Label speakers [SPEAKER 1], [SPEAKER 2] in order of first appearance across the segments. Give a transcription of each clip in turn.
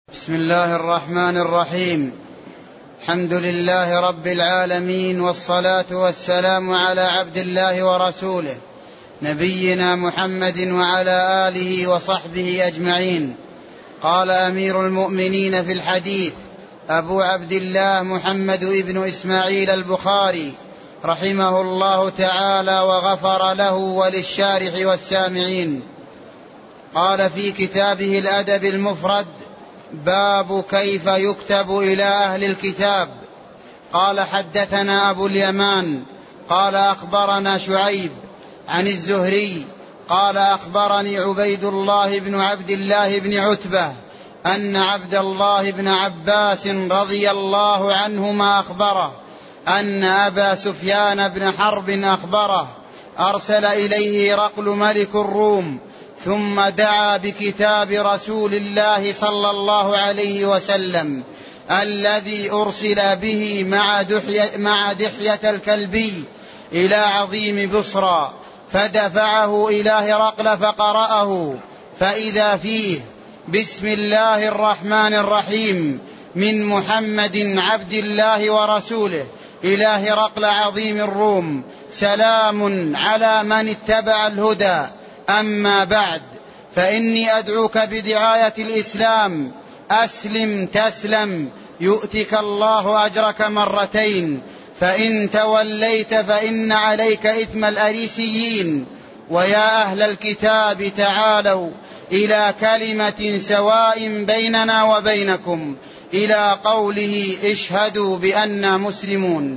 [SPEAKER 1] بسم الله الرحمن الرحيم. الحمد لله رب العالمين، والصلاة والسلام على عبد الله ورسوله نبينا محمد وعلى آله وصحبه أجمعين. قال أمير المؤمنين في الحديث أبو عبد الله محمد بن إسماعيل البخاري رحمه الله تعالى وغفر له وللشارح والسامعين. قال في كتابه الأدب المفرد: باب كيف يكتب إلى أهل الكتاب. قال: حدثنا أبو اليمان قال أخبرنا شعيب عن الزهري قال أخبرني عبيد الله بن عبد الله بن عتبة أن عبد الله بن عباس رضي الله عنهما أخبره أن أبا سفيان بن حرب أخبره أرسل إليه هرقل ملك الروم، ثم دعا بكتاب رسول الله صلى الله عليه وسلم الذي أرسل به مع دحية الكلبي إلى عظيم بصرى، فدفعه إلى هرقل فقرأه، فإذا فيه: بسم الله الرحمن الرحيم، من محمد عبد الله ورسوله إلى هرقل عظيم الروم، سلام على من اتبع الهدى، أما بعد، فإني أدعوك بدعاية الإسلام، أسلم تسلم يؤتك الله أجرك مرتين، فإن توليت فإن عليك إثم الأريسيين. ويا أهل الكتاب تعالوا إلى كلمة سواء بيننا وبينكم، إلى قوله: اشهدوا بأننا مسلمون.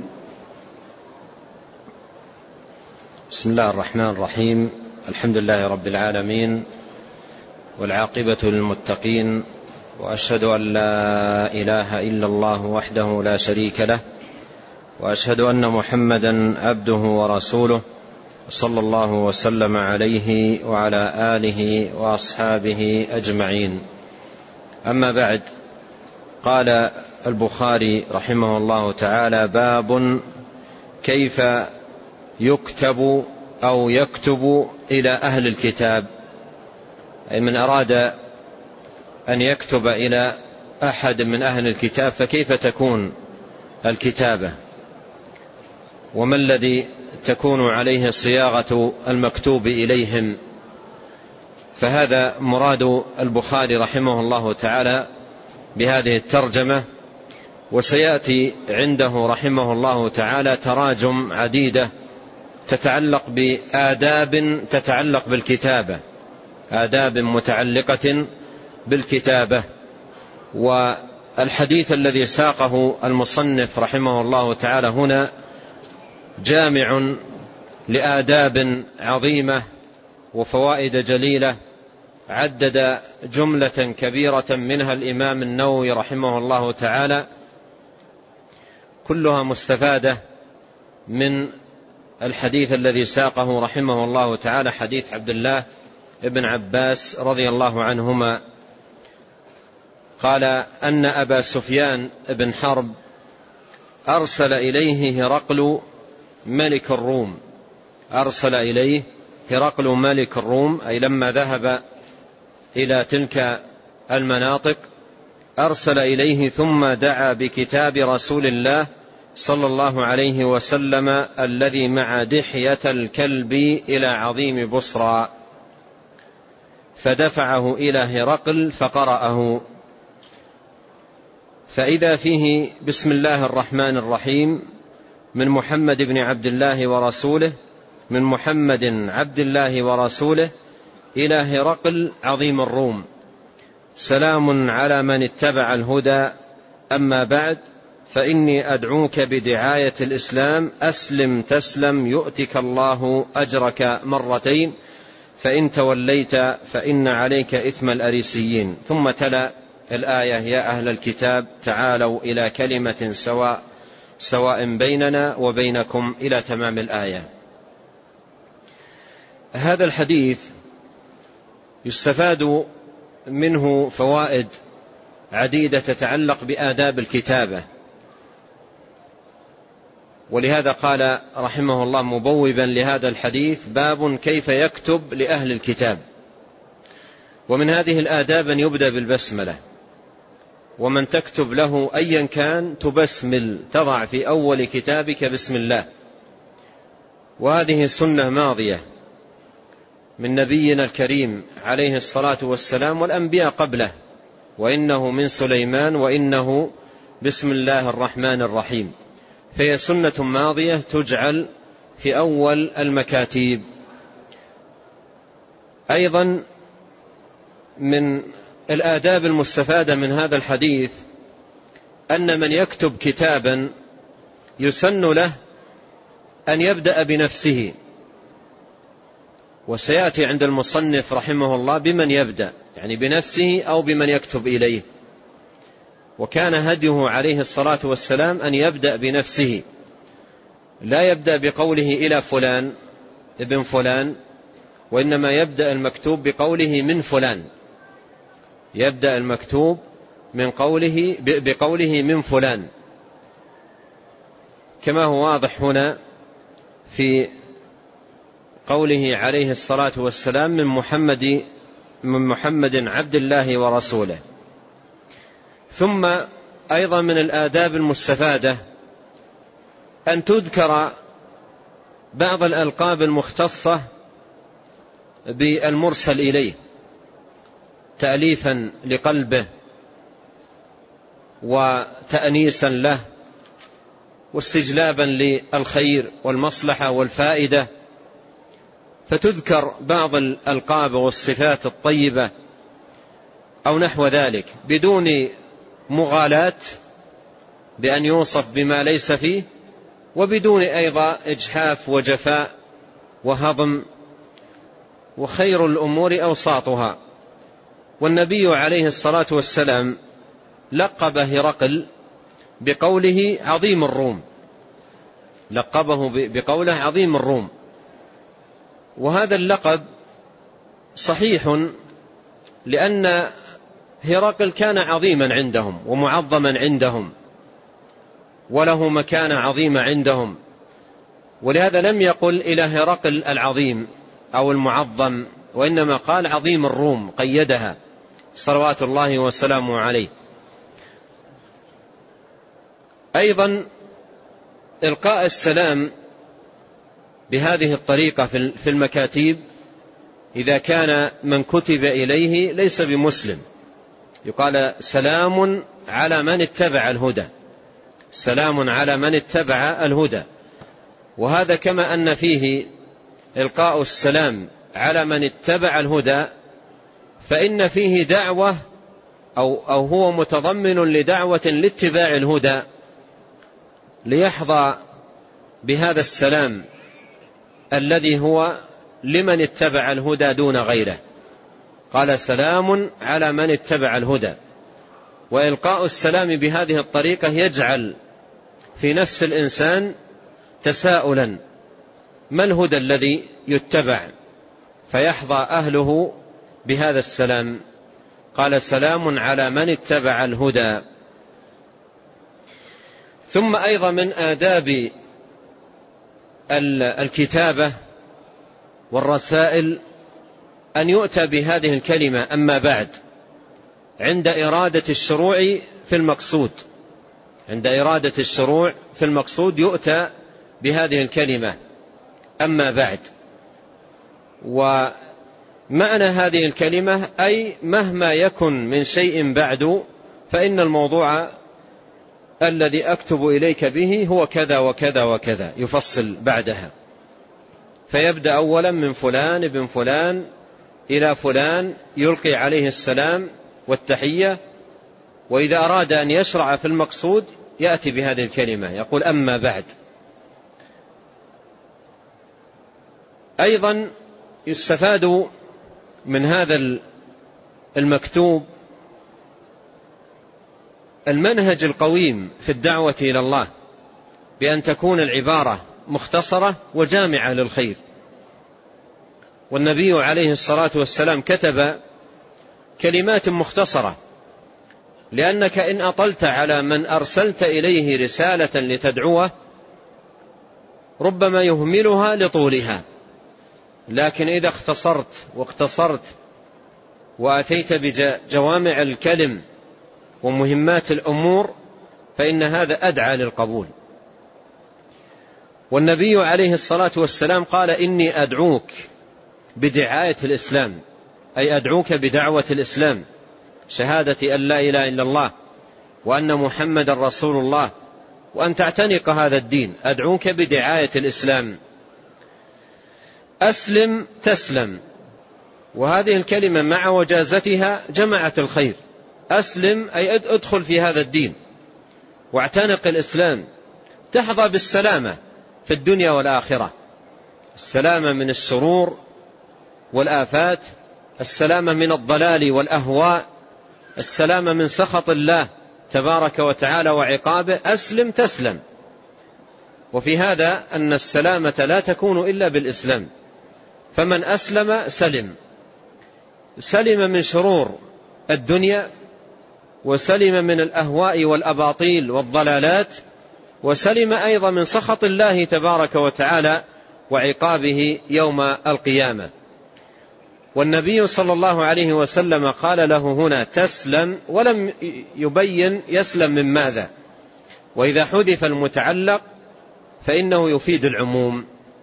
[SPEAKER 2] بسم الله الرحمن الرحيم. الحمد لله رب العالمين، والعاقبة للمتقين، وأشهد أن لا إله إلا الله وحده لا شريك له، وأشهد أن محمدا عبده ورسوله، صلى الله وسلم عليه وعلى آله وأصحابه أجمعين. أما بعد، قال البخاري رحمه الله تعالى: باب كيف يكتب أو يكتب إلى أهل الكتاب، أي من أراد أن يكتب إلى أحد من أهل الكتاب فكيف تكون الكتابة، وما الذي تكون عليه صياغة المكتوب إليهم. فهذا مراد البخاري رحمه الله تعالى بهذه الترجمة. وسيأتي عنده رحمه الله تعالى تراجم عديدة تتعلق بآداب تتعلق بالكتابة، آداب متعلقة بالكتابة. والحديث الذي ساقه المصنف رحمه الله تعالى هنا جامع لآداب عظيمة وفوائد جليلة، عدد جملة كبيرة منها الإمام النووي رحمه الله تعالى، كلها مستفادة من الحديث الذي ساقه رحمه الله تعالى، حديث عبد الله بن عباس رضي الله عنهما. قال أن أبا سفيان بن حرب أرسل إليه هرقل ملك الروم، أرسل إليه هرقل ملك الروم، أي لما ذهب إلى تلك المناطق أرسل إليه، ثم دعا بكتاب رسول الله صلى الله عليه وسلم الذي مع دحية الكلب إلى عظيم بصرى، فدفعه إلى هرقل فقرأه، فإذا فيه: بسم الله الرحمن الرحيم، من محمد بن عبد الله ورسوله، من محمد عبد الله ورسوله إلى هرقل عظيم الروم، سلام على من اتبع الهدى، أما بعد، فإني أدعوك بدعاية الإسلام، أسلم تسلم يؤتك الله أجرك مرتين، فإن توليت فإن عليك إثم الأريسيين. ثم تلا الآية: يا أهل الكتاب تعالوا إلى كلمة سواء بيننا وبينكم، إلى تمام الآية. هذا الحديث يستفاد منه فوائد عديدة تتعلق بآداب الكتابة، ولهذا قال رحمه الله مبوبا لهذا الحديث: باب كيف يكتب لأهل الكتاب. ومن هذه الآداب أن يبدأ بالبسملة، ومن تكتب له أيا كان تبسمل، تضع في أول كتابك بسم الله. وهذه سنة ماضية من نبينا الكريم عليه الصلاة والسلام والأنبياء قبله، وإنه من سليمان وإنه بسم الله الرحمن الرحيم. فهي سنة ماضية تجعل في أول المكاتيب. أيضا من الآداب المستفادة من هذا الحديث أن من يكتب كتابا يسن له أن يبدأ بنفسه، وسيأتي عند المصنف رحمه الله بمن يبدأ، يعني بنفسه أو بمن يكتب إليه. وكان هديه عليه الصلاة والسلام أن يبدأ بنفسه، لا يبدأ بقوله إلى فلان ابن فلان، وإنما يبدأ المكتوب بقوله من فلان، يبدأ المكتوب بقوله من فلان، كما هو واضح هنا في قوله عليه الصلاة والسلام من محمد عبد الله ورسوله. ثم أيضا من الآداب المستفادة أن تذكر بعض الألقاب المختصة بالمرسل إليه تأليفا لقلبه وتأنيسا له واستجلابا للخير والمصلحة والفائدة، فتذكر بعض الألقاب والصفات الطيبة أو نحو ذلك بدون مغالاة بأن يوصف بما ليس فيه، وبدون أيضا إجحاف وجفاء وهضم، وخير الأمور أوساطها. والنبي عليه الصلاة والسلام لقب هرقل بقوله عظيم الروم، لقبه بقوله عظيم الروم. وهذا اللقب صحيح لأن هرقل كان عظيما عندهم ومعظما عندهم وله مكانة عظيمة عندهم، ولهذا لم يقل إلى هرقل العظيم أو المعظم، وإنما قال عظيم الروم، قيدها صلوات الله وسلامه عليه. أيضا إلقاء السلام بهذه الطريقة في المكاتيب إذا كان من كتب إليه ليس بمسلم، يقال سلام على من اتبع الهدى، سلام على من اتبع الهدى. وهذا كما أن فيه إلقاء السلام على من اتبع الهدى، فإن فيه دعوة أو هو متضمن لدعوة لاتباع الهدى، ليحظى بهذا السلام الذي هو لمن اتبع الهدى دون غيره. قال سلام على من اتبع الهدى. وإلقاء السلام بهذه الطريقة يجعل في نفس الإنسان تساؤلا ما الهدى الذي يتبع، فيحظى أهله بهذا السلام. قال سلام على من اتبع الهدى. ثم أيضا من آداب الكتابة والرسائل أن يؤتى بهذه الكلمة أما بعد عند إرادة الشروع في المقصود، عند إرادة الشروع في المقصود يؤتى بهذه الكلمة أما بعد. ومعنى هذه الكلمة أي مهما يكن من شيء بعد فإن الموضوع الذي أكتب إليك به هو كذا وكذا وكذا، يفصل بعدها، فيبدأ أولا من فلان ابن فلان إلى فلان، يلقي عليه السلام والتحية. وإذا أراد أن يشرع في المقصود يأتي بهذه الكلمة، يقول أما بعد. أيضا يستفاد من هذا المكتوب المنهج القويم في الدعوة إلى الله، بأن تكون العبارة مختصرة وجامعة للخير. والنبي عليه الصلاة والسلام كتب كلمات مختصرة، لأنك إن أطلت على من أرسلت إليه رسالة لتدعوه ربما يهملها لطولها، لكن إذا اختصرت واقتصرت وأتيت بجوامع الكلم ومهمات الأمور فإن هذا أدعى للقبول. والنبي عليه الصلاة والسلام قال: إني أدعوك بدعاية الإسلام، أي أدعوك بدعوة الإسلام، شهادة أن لا إله إلا الله وأن محمد رسول الله، وأن تعتنق هذا الدين. أدعوك بدعاية الإسلام. أسلم تسلم، وهذه الكلمة مع وجازتها جمعت الخير. أسلم أي ادخل في هذا الدين واعتنق الإسلام، تحظى بالسلامة في الدنيا والآخرة، السلامة من الشرور والآفات، السلامة من الضلال والأهواء، السلامة من سخط الله تبارك وتعالى وعقابه. أسلم تسلم. وفي هذا أن السلامة لا تكون إلا بالإسلام، فمن أسلم سلم، سلم من شرور الدنيا، وسلم من الأهواء والأباطيل والضلالات، وسلم أيضا من سخط الله تبارك وتعالى وعقابه يوم القيامة. والنبي صلى الله عليه وسلم قال له هنا تسلم، ولم يبين يسلم من ماذا، وإذا حذف المتعلق فإنه يفيد العموم.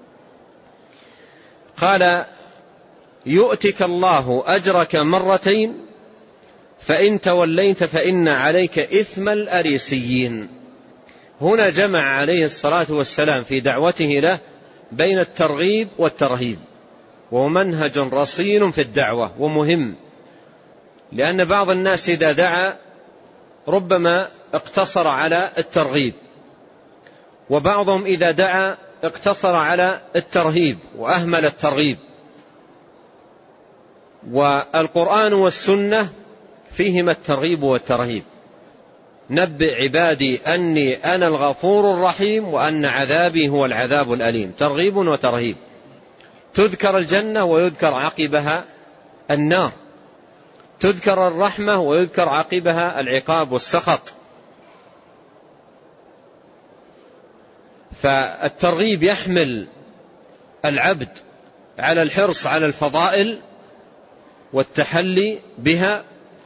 [SPEAKER 2] قال: يؤتك الله أجرك مرتين فإن توليت فإن عليك إثم الأريسيين. هنا جمع عليه الصلاة والسلام في دعوته له بين الترغيب والترهيب، وهو منهج رصين في الدعوة ومهم، لأن بعض الناس إذا دعا ربما اقتصر على الترغيب، وبعضهم إذا دعا اقتصر على الترهيب وأهمل الترغيب. والقرآن والسنة فيهما الترغيب والترهيب. نبئ عبادي أني أنا الغفور الرحيم وأن عذابي هو العذاب الأليم. ترغيب وترهيب، تذكر الجنة ويذكر عقبها النار، تذكر الرحمة ويذكر عقبها العقاب والسخط. فالترغيب يحمل العبد على الحرص على الفضائل والتحلي بها،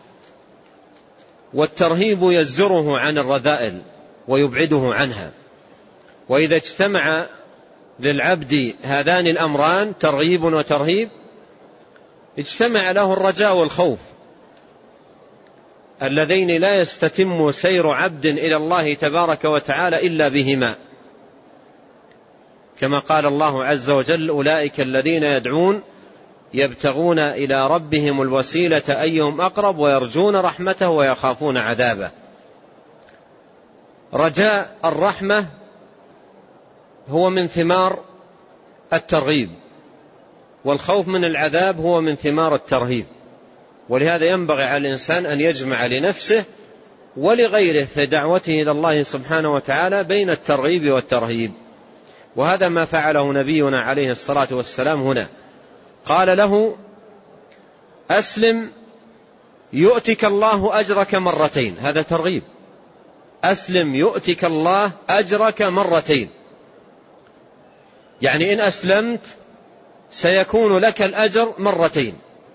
[SPEAKER 2] والترهيب يزجره عن الرذائل ويبعده عنها. وإذا اجتمع للعبد هذان الأمران ترغيب وترهيب اجتمع له الرجاء والخوف، اللذين لا يستتم سير عبد إلى الله تبارك وتعالى إلا بهما، كما قال الله عز وجل: أولئك الذين يدعون يبتغون إلى ربهم الوسيلة أيهم أقرب ويرجون رحمته ويخافون عذابه. رجاء الرحمة هو من ثمار الترغيب، والخوف من العذاب هو من ثمار الترهيب. ولهذا ينبغي على الإنسان أن يجمع لنفسه ولغيره في دعوته إلى الله سبحانه وتعالى بين الترغيب والترهيب. وهذا ما فعله نبينا عليه الصلاة والسلام هنا. قال له: أسلم يؤتك الله أجرك مرتين. هذا ترغيب. أسلم يؤتك الله أجرك مرتين، يعني إن أسلمت سيكون لك الأجر مرتين.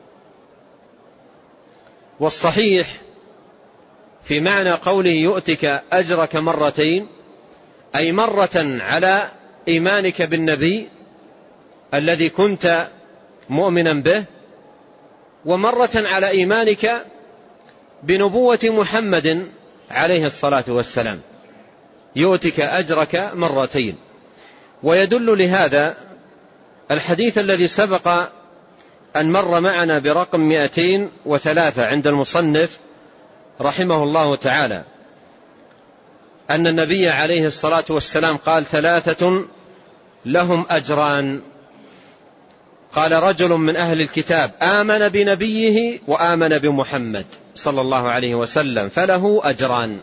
[SPEAKER 2] والصحيح في معنى قوله يؤتك أجرك مرتين أي مرة على إيمانك بالنبي الذي كنت مؤمنا به، ومرة على إيمانك بنبوة محمد عليه الصلاة والسلام. يؤتك أجرك مرتين. ويدل لهذا الحديث الذي سبق أن مر معنا برقم 203 عند المصنف رحمه الله تعالى، أن النبي عليه الصلاة والسلام قال: 3 لهم أجران. قال: رجل من أهل الكتاب آمن بنبيه وآمن بمحمد صلى الله عليه وسلم فله أجران.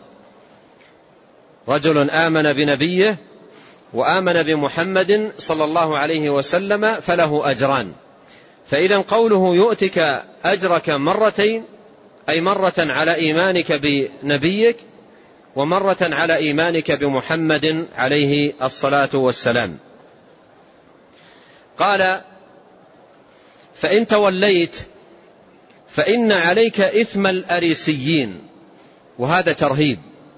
[SPEAKER 2] رجل آمن بنبيه وآمن بمحمد صلى الله عليه وسلم فله أجران. فإذا قوله يؤتك أجرك مرتين أي مرة على إيمانك بنبيك ومرة على إيمانك بمحمد عليه الصلاة والسلام. قال: فإن توليت فإن عليك إثم الأريسيين. وهذا ترهيب.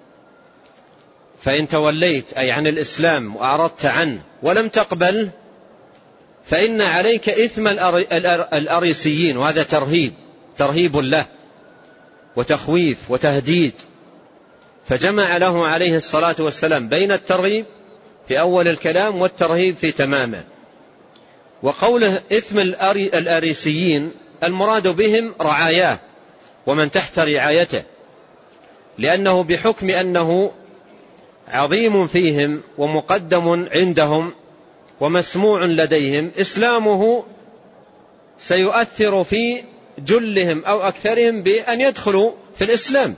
[SPEAKER 2] فإن توليت أي عن الإسلام وأعرضت عنه ولم تقبل فإن عليك إثم الأريسيين، وهذا ترهيب له وتخويف وتهديد. فجمع له عليه الصلاة والسلام بين الترغيب في أول الكلام والترهيب في تمامه. وقوله إثم الأريسيين المراد بهم رعاياه ومن تحت رعايته، لأنه بحكم أنه عظيم فيهم ومقدم عندهم ومسموع لديهم، إسلامه سيؤثر في جلهم أو أكثرهم بأن يدخلوا في الإسلام.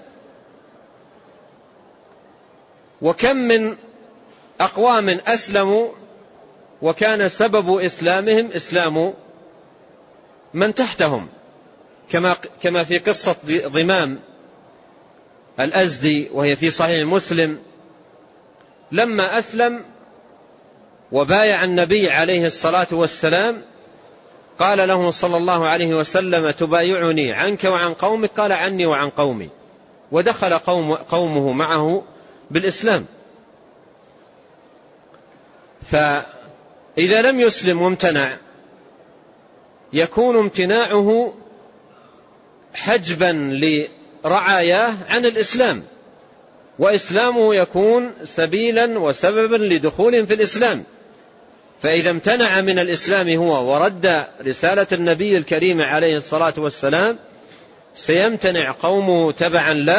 [SPEAKER 2] وكم من أقوام أسلموا وكان سبب إسلامهم إسلام من تحتهم، كما في قصة ضمام الأزدي وهي في صحيح مسلم، لما أسلم وبايع النبي عليه الصلاة والسلام قال له صلى الله عليه وسلم: تبايعني عنك وعن قومك؟ قال: عني وعن قومي. ودخل قومه معه بالإسلام. فإذا لم يسلم وامتنع يكون امتناعه حجبا لرعاياه عن الإسلام، وإسلامه يكون سبيلا وسببا لدخولهم في الإسلام. فإذا امتنع من الإسلام هو ورد رسالة النبي الكريم عليه الصلاة والسلام سيمتنع قومه تبعا له،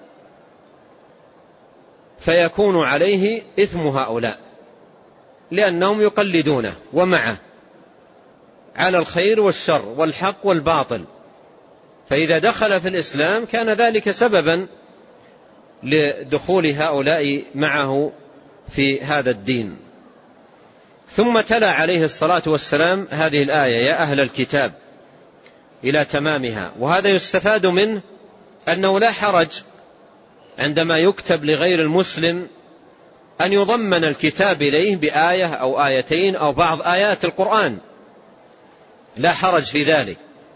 [SPEAKER 2] فيكون عليه إثم هؤلاء لأنهم يقلدونه ومعه على الخير والشر والحق والباطل. فإذا دخل في الإسلام كان ذلك سببا لدخول هؤلاء معه في هذا الدين. ثم تلا عليه الصلاة والسلام هذه الآية: يا أهل الكتاب، إلى تمامها. وهذا يستفاد منه أنه لا حرج عندما يكتب لغير المسلم أن يضمن الكتاب إليه بآية أو آيتين أو بعض آيات القرآن، لا حرج في ذلك.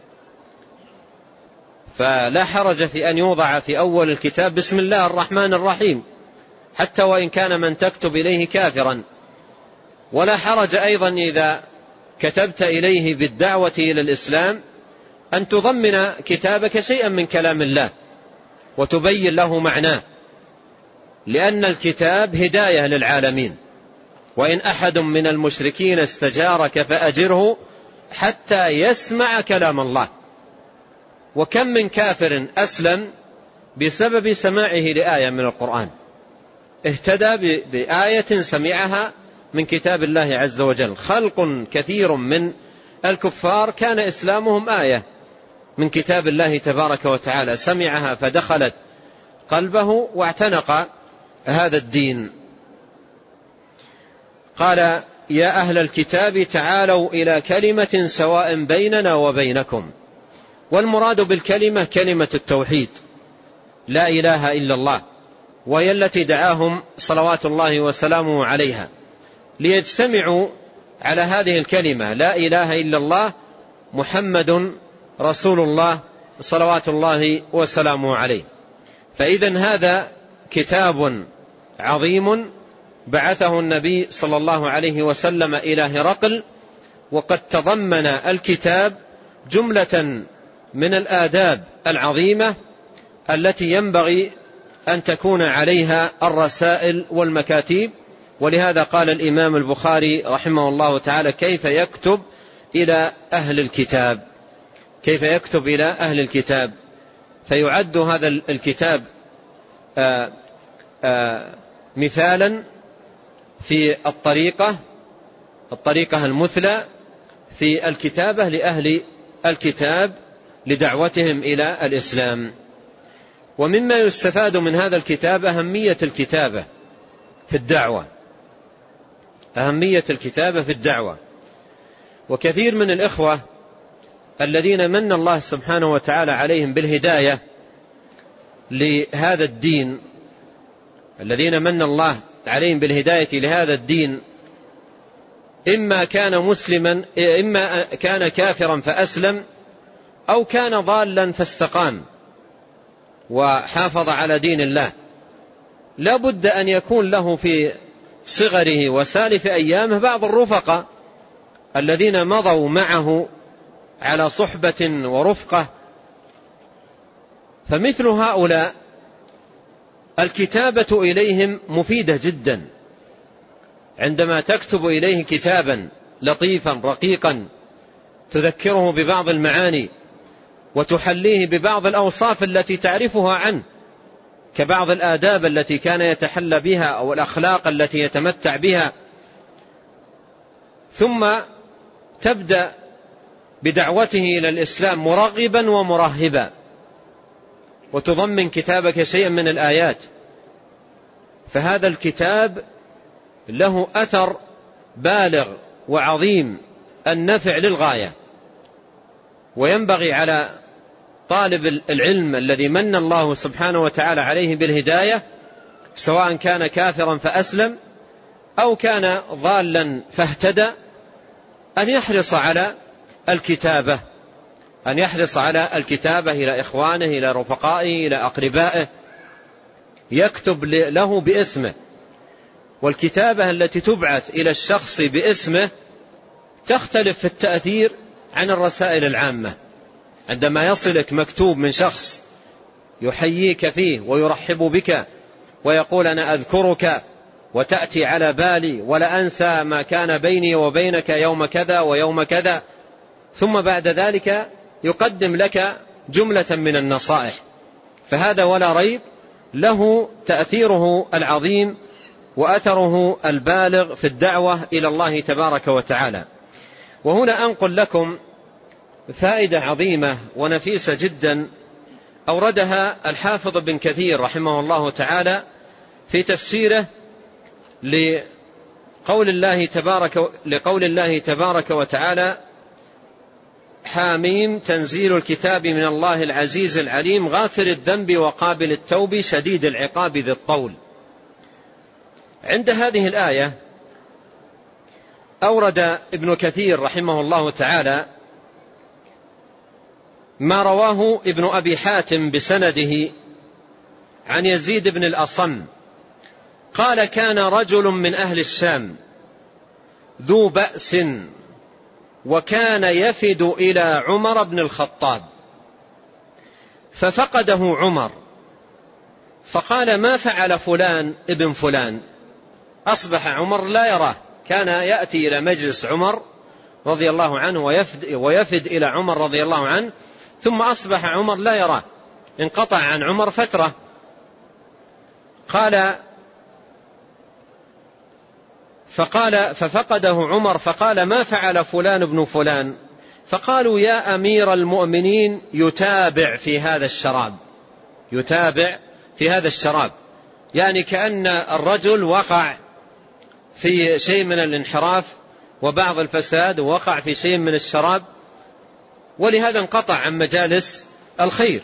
[SPEAKER 2] فلا حرج في أن يوضع في أول الكتاب بسم الله الرحمن الرحيم حتى وإن كان من تكتب إليه كافرا. ولا حرج أيضا إذا كتبت إليه بالدعوة إلى الإسلام أن تضمن كتابك شيئا من كلام الله وتبين له معناه، لأن الكتاب هداية للعالمين. وإن أحد من المشركين استجارك فأجره حتى يسمع كلام الله. وكم من كافر أسلم بسبب سماعه لآية من القرآن، اهتدى بآية سمعها من كتاب الله عز وجل. خلق كثير من الكفار كان إسلامهم آية من كتاب الله تبارك وتعالى، سمعها فدخلت قلبه واعتنق هذا الدين. قال: يا أهل الكتاب تعالوا إلى كلمة سواء بيننا وبينكم. والمراد بالكلمة كلمة التوحيد، لا إله إلا الله، وهي التي دعاهم صلوات الله وسلامه عليها ليجتمعوا على هذه الكلمة: لا إله إلا الله محمد رسول الله صلوات الله وسلامه عليه. فإذن هذا كتاب عظيم بعثه النبي صلى الله عليه وسلم إلى هرقل، وقد تضمن الكتاب جملة من الآداب العظيمة التي ينبغي أن تكون عليها الرسائل والمكاتيب. ولهذا قال الإمام البخاري رحمه الله تعالى: كيف يكتب إلى أهل الكتاب، كيف يكتب إلى أهل الكتاب. فيعد هذا الكتاب مثالا في الطريقة المثلى في الكتابة لأهل الكتاب لدعوتهم إلى الإسلام. ومما يستفاد من هذا الكتاب أهمية الكتابة في الدعوة، أهمية الكتابة في الدعوة. وكثير من الإخوة الذين من الله سبحانه وتعالى عليهم بالهداية لهذا الدين، الذين من الله عليهم بالهداية لهذا الدين، إما كان مسلما، إما كان كافرا فأسلم، أو كان ضالا فاستقام. وحافظ على دين الله لا بد أن يكون له في صغره وسالف أيامه بعض الرفقاء الذين مضوا معه على صحبة ورفقة. فمثل هؤلاء الكتابة إليهم مفيدة جدا. عندما تكتب إليه كتابا لطيفا رقيقا تذكره ببعض المعاني وتحليه ببعض الأوصاف التي تعرفها عنه، كبعض الآداب التي كان يتحلى بها أو الأخلاق التي يتمتع بها، ثم تبدأ بدعوته إلى الإسلام مرغبا ومرهبا، وتضمن كتابك شيئا من الآيات، فهذا الكتاب له أثر بالغ وعظيم النفع للغاية. وينبغي على طالب العلم الذي من الله سبحانه وتعالى عليه بالهداية، سواء كان كافرا فأسلم أو كان ضالا فاهتدى، أن يحرص على الكتابة، أن يحرص على الكتابة إلى إخوانه، إلى رفقائه، إلى أقربائه، يكتب له باسمه. والكتابة التي تبعث إلى الشخص باسمه تختلف في التأثير عن الرسائل العامة. عندما يصلك مكتوب من شخص يحييك فيه ويرحب بك ويقول أنا أذكرك وتأتي على بالي ولا أنسى ما كان بيني وبينك يوم كذا ويوم كذا، ثم بعد ذلك يقدم لك جملة من النصائح، فهذا ولا ريب له تأثيره العظيم وأثره البالغ في الدعوة إلى الله تبارك وتعالى. وهنا أنقل لكم فائدة عظيمة ونفيسة جدا أوردها الحافظ ابن كثير رحمه الله تعالى في تفسيره لقول الله تبارك وتعالى: حاميم تنزيل الكتاب من الله العزيز العليم غافر الذنب وقابل التوب شديد العقاب ذي الطول. عند هذه الآية أورد ابن كثير رحمه الله تعالى ما رواه ابن أبي حاتم بسنده عن يزيد بن الأصم قال: كان رجل من أهل الشام ذو بأس وكان يفد إلى عمر بن الخطاب، ففقده عمر فقال: ما فعل فلان ابن فلان؟ أصبح عمر لا يراه، كان يأتي إلى مجلس عمر رضي الله عنه ويفد إلى عمر رضي الله عنه، ثم أصبح عمر لا يراه، انقطع عن عمر فترة. ففقده عمر فقال: ما فعل فلان ابن فلان؟ فقالوا: يا أمير المؤمنين يتابع في هذا الشراب، يعني كأن الرجل وقع في شيء من الانحراف وبعض الفساد، ووقع في شيء من الشراب، ولهذا انقطع عن مجالس الخير.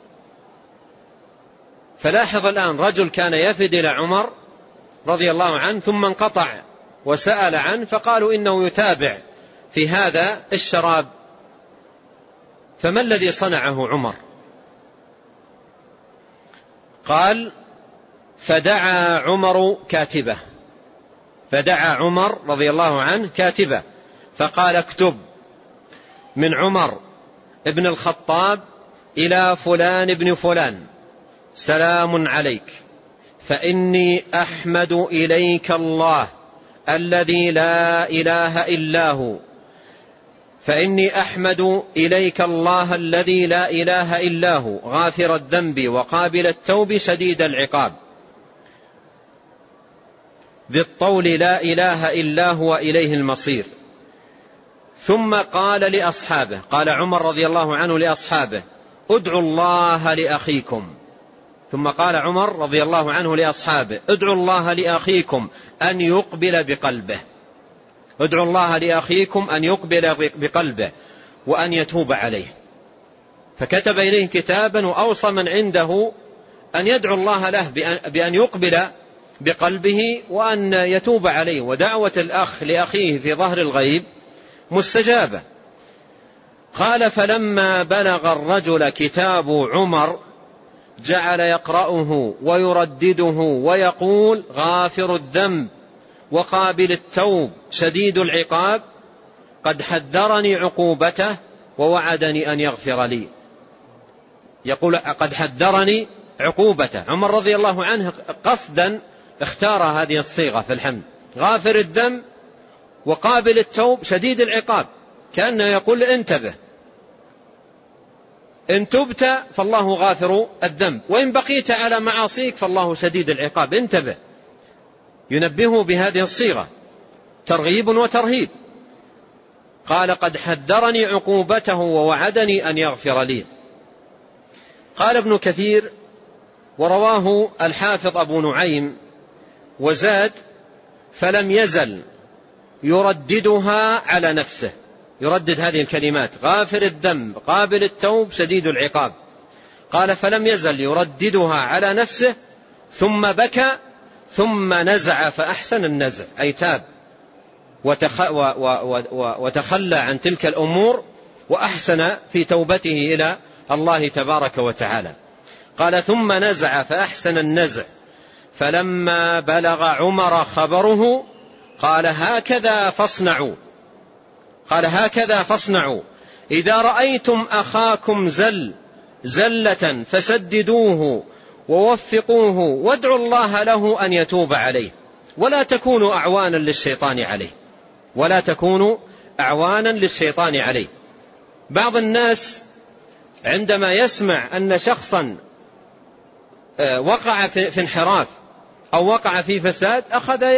[SPEAKER 2] فلاحظ الآن، رجل كان يفد إلى عمر رضي الله عنه ثم انقطع وسأل عنه، فقالوا إنه يتابع في هذا الشراب. فما الذي صنعه عمر؟ قال: فدعا عمر رضي الله عنه كاتبة فقال: اكتب من عمر ابن الخطاب إلى فلان ابن فلان سلام عليك، فإني أحمد إليك الله الذي لا إله إلا هو، غافر الذنب وقابل التوب شديد العقاب ذي الطول لا إله إلا هو إليه المصير. ثم قال لأصحابه، قال عمر رضي الله عنه لأصحابه: ادعوا الله لأخيكم. ثم قال عمر رضي الله عنه لأصحابه: ادعوا الله لأخيكم أن يقبل بقلبه وأن يتوب عليه. فكتب إليه كتابا وأوصى من عنده أن يدعو الله له بأن يقبل بقلبه وأن يتوب عليه. ودعوة الأخ لأخيه في ظهر الغيب مستجابة. قال: فلما بلغ الرجل كتاب عمر جعل يقرأه ويردده ويقول: غافر الذنب وقابل التوب شديد العقاب، قد حذرني عقوبته ووعدني أن يغفر لي. يقول قد حذرني عقوبته. عمر رضي الله عنه قصدا اختار هذه الصيغة في الحمد: غافر الذنب وقابل التوب شديد العقاب، كأنه يقول: انتبه، إن تبت فالله غافر الذنب، وإن بقيت على معاصيك فالله شديد العقاب، انتبه. ينبهه بهذه الصيغة ترغيب وترهيب. قال: قد حذرني عقوبته ووعدني أن يغفر لي. قال ابن كثير: ورواه الحافظ أبو نعيم وزاد: فلم يزل يرددها على نفسه، يردد هذه الكلمات: غافر الذنب قابل التوب شديد العقاب. قال: فلم يزل يرددها على نفسه، ثم بكى، ثم نزع فأحسن النزع، أي تاب وتخلى عن تلك الأمور وأحسن في توبته إلى الله تبارك وتعالى. قال: ثم نزع فأحسن النزع، فلما بلغ عمر خبره قال: هكذا فاصنعوا إذا رأيتم أخاكم زلة فسددوه ووفقوه وادعوا الله له أن يتوب عليه، ولا تكونوا أعوانا للشيطان عليه. بعض الناس عندما يسمع أن شخصا وقع في انحراف أو وقع في فساد أخذ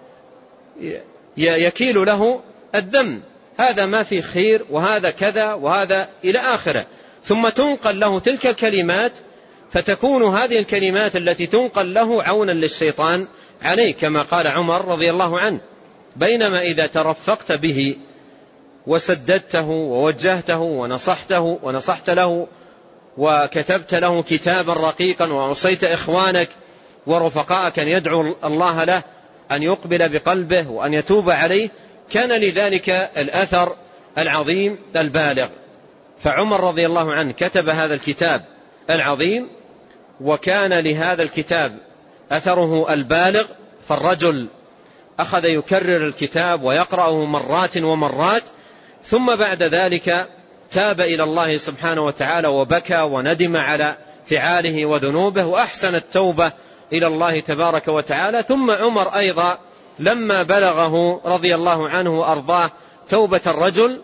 [SPEAKER 2] يكيل له الذم: هذا ما في خير، وهذا كذا، وهذا إلى آخره. ثم تنقل له تلك الكلمات، فتكون هذه الكلمات التي تنقل له عونا للشيطان عليه، كما قال عمر رضي الله عنه: بينما إذا ترفقت به وسددته ووجهته ونصحت له وكتبت له كتابا رقيقا وأوصيت إخوانك ورفقائك أن يدعو الله له أن يقبل بقلبه وأن يتوب عليه، كان لذلك الأثر العظيم البالغ. فعمر رضي الله عنه كتب هذا الكتاب العظيم، وكان لهذا الكتاب أثره البالغ، فالرجل أخذ يكرر الكتاب ويقرأه مرات ومرات، ثم بعد ذلك تاب إلى الله سبحانه وتعالى وبكى وندم على فعاله وذنوبه وأحسن التوبة إلى الله تبارك وتعالى. ثم عمر أيضا لما بلغه رضي الله عنه وأرضاه توبة الرجل،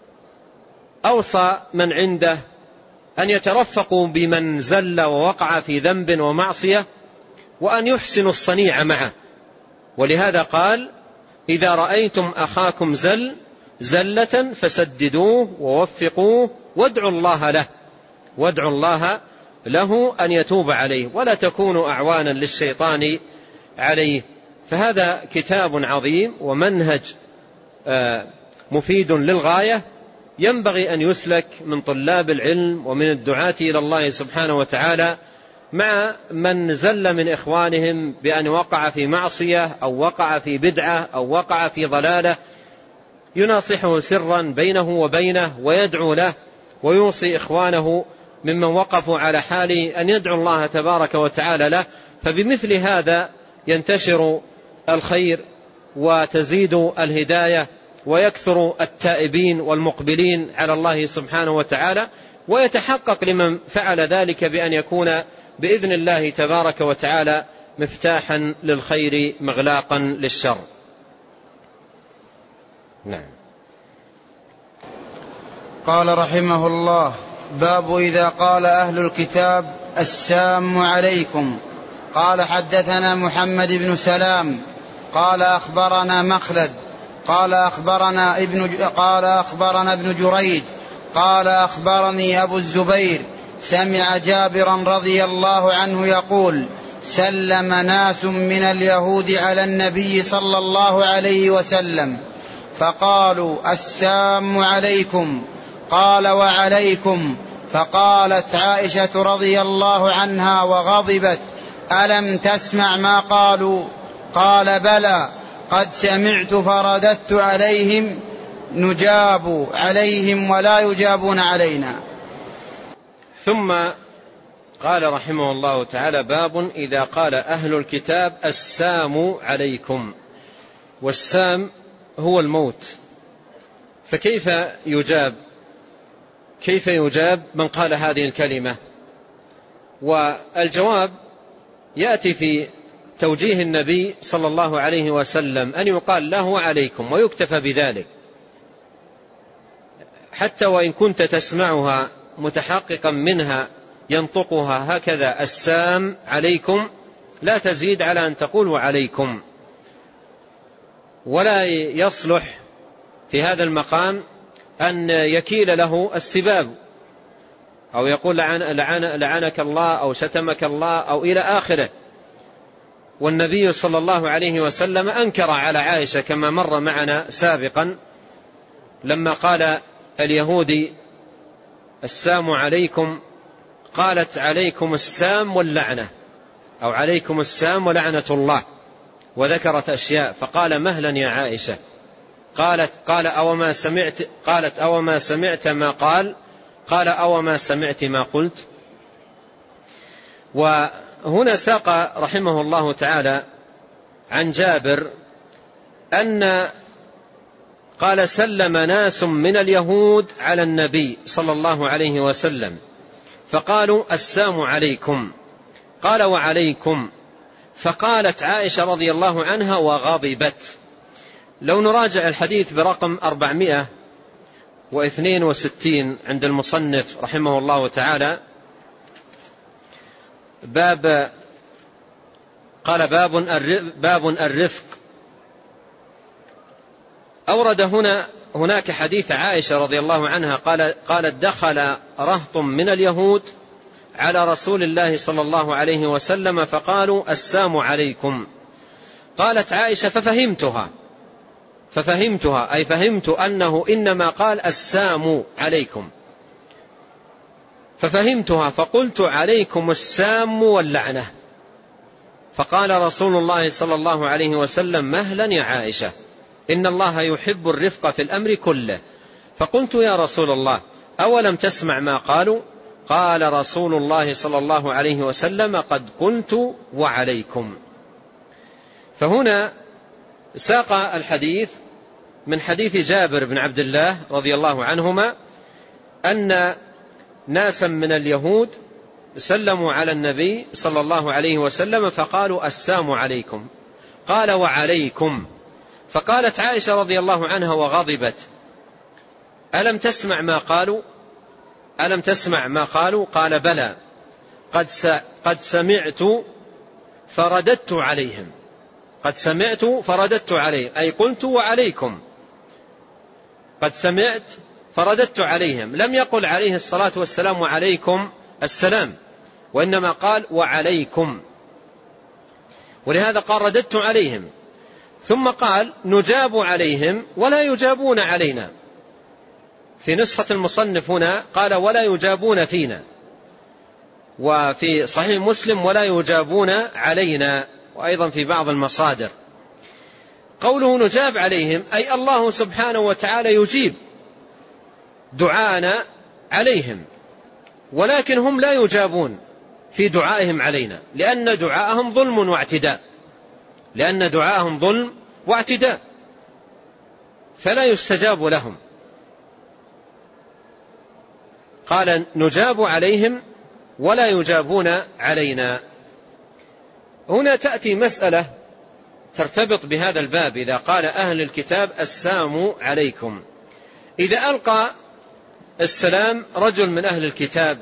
[SPEAKER 2] أوصى من عنده أن يترفقوا بمن زل ووقع في ذنب ومعصية، وأن يحسنوا الصنيع معه. ولهذا قال: إذا رأيتم أخاكم زلة فسددوه ووفقوه وادعوا الله له أن يتوب عليه، ولا تكونوا أعوانا للشيطان عليه. فهذا كتاب عظيم ومنهج مفيد للغاية، ينبغي أن يسلك من طلاب العلم ومن الدعاة إلى الله سبحانه وتعالى مع من زل من إخوانهم بأن وقع في معصية أو وقع في بدعة أو وقع في ضلالة، يناصحه سرا بينه وبينه ويدعو له، ويوصي إخوانه ممن وقفوا على حاله أن يدعو الله تبارك وتعالى له. فبمثل هذا ينتشر الخير وتزيد الهداية ويكثر التائبين والمقبلين على الله سبحانه وتعالى، ويتحقق لمن فعل ذلك بأن يكون بإذن الله تبارك وتعالى مفتاحا للخير مغلاقا للشر. نعم.
[SPEAKER 1] قال رحمه الله: باب إذا قال أهل الكتاب السام عليكم. قال: حدثنا محمد بن سلام قال أخبرنا مخلد قال أخبرنا ابن جريج قال أخبرني أبو الزبير سمع جابرا رضي الله عنه يقول: سلم ناس من اليهود على النبي صلى الله عليه وسلم فقالوا: السام عليكم. قال: وعليكم. فقالت عائشة رضي الله عنها وغضبت: ألم تسمع ما قالوا؟ قال: بلى، قد سمعت فرددت عليهم: نجاب عليهم ولا يجابون علينا.
[SPEAKER 2] ثم قال رحمه الله تعالى: باب إذا قال أهل الكتاب السام عليكم. والسام هو الموت، فكيف يجاب من قال هذه الكلمة؟ والجواب يأتي في توجيه النبي صلى الله عليه وسلم أن يقال له عليكم ويكتفى بذلك، حتى وإن كنت تسمعها متحققا منها ينطقها هكذا: السام عليكم، لا تزيد على أن تقول وعليكم. ولا يصلح في هذا المقام أن يكيل له السباب أو يقول لعنك الله أو شتمك الله أو إلى آخره. والنبي صلى الله عليه وسلم أنكر على عائشة كما مر معنا سابقا لما قال اليهودي: السام عليكم، قالت: عليكم السام واللعنة، أو عليكم السام ولعنة الله، وذكرت أشياء. فقال: مهلا يا عائشة. قالت: أو ما سمعت ما قال؟ قال: أو ما سمعت ما قلت؟ وهنا ساق رحمه الله تعالى عن جابر أن قال: سلم ناس من اليهود على النبي صلى الله عليه وسلم فقالوا: السام عليكم. قال: وعليكم. فقالت عائشة رضي الله عنها وغضبت. لو نراجع الحديث برقم 462 عند المصنف رحمه الله تعالى، قال: باب الرفق. أورد هناك حديث عائشة رضي الله عنها قالت: دخل رهط من اليهود على رسول الله صلى الله عليه وسلم فقالوا: السام عليكم. قالت عائشة: ففهمتها أي فهمت أنه إنما قال السام عليكم، ففهمتها فقلت: عليكم السام واللعنة. فقال رسول الله صلى الله عليه وسلم: مهلا يا عائشة، إن الله يحب الرفق في الأمر كله. فقلت: يا رسول الله، أولم تسمع ما قالوا؟ قال رسول الله صلى الله عليه وسلم: قد قلت وعليكم. فهنا ساق الحديث من حديث جابر بن عبد الله رضي الله عنهما أن ناسا من اليهود سلموا على النبي صلى الله عليه وسلم فقالوا: السام عليكم. قال: وعليكم. فقالت عائشة رضي الله عنها وغضبت: ألم تسمع ما قالوا؟ قال: بلى، قد سمعت فرددت عليهم. أي قلت وعليكم. قد سمعت فرددت عليهم. لم يقل عليه الصلاة والسلام وعليكم السلام، وإنما قال وعليكم، ولهذا قال رددت عليهم. ثم قال: نجاب عليهم ولا يجابون علينا. في نسخة المصنف هنا قال: ولا يجابون فينا، وفي صحيح مسلم: ولا يجابون علينا، وأيضا في بعض المصادر. قوله نجاب عليهم أي الله سبحانه وتعالى يجيب دعاءنا عليهم، ولكن هم لا يجابون في دعائهم علينا، لأن دعاءهم ظلم واعتداء، فلا يستجاب لهم. قال: نجاب عليهم ولا يجابون علينا. هنا تأتي مسألة ترتبط بهذا الباب. إذا قال أهل الكتاب السام عليكم، إذا ألقى السلام رجل من أهل الكتاب،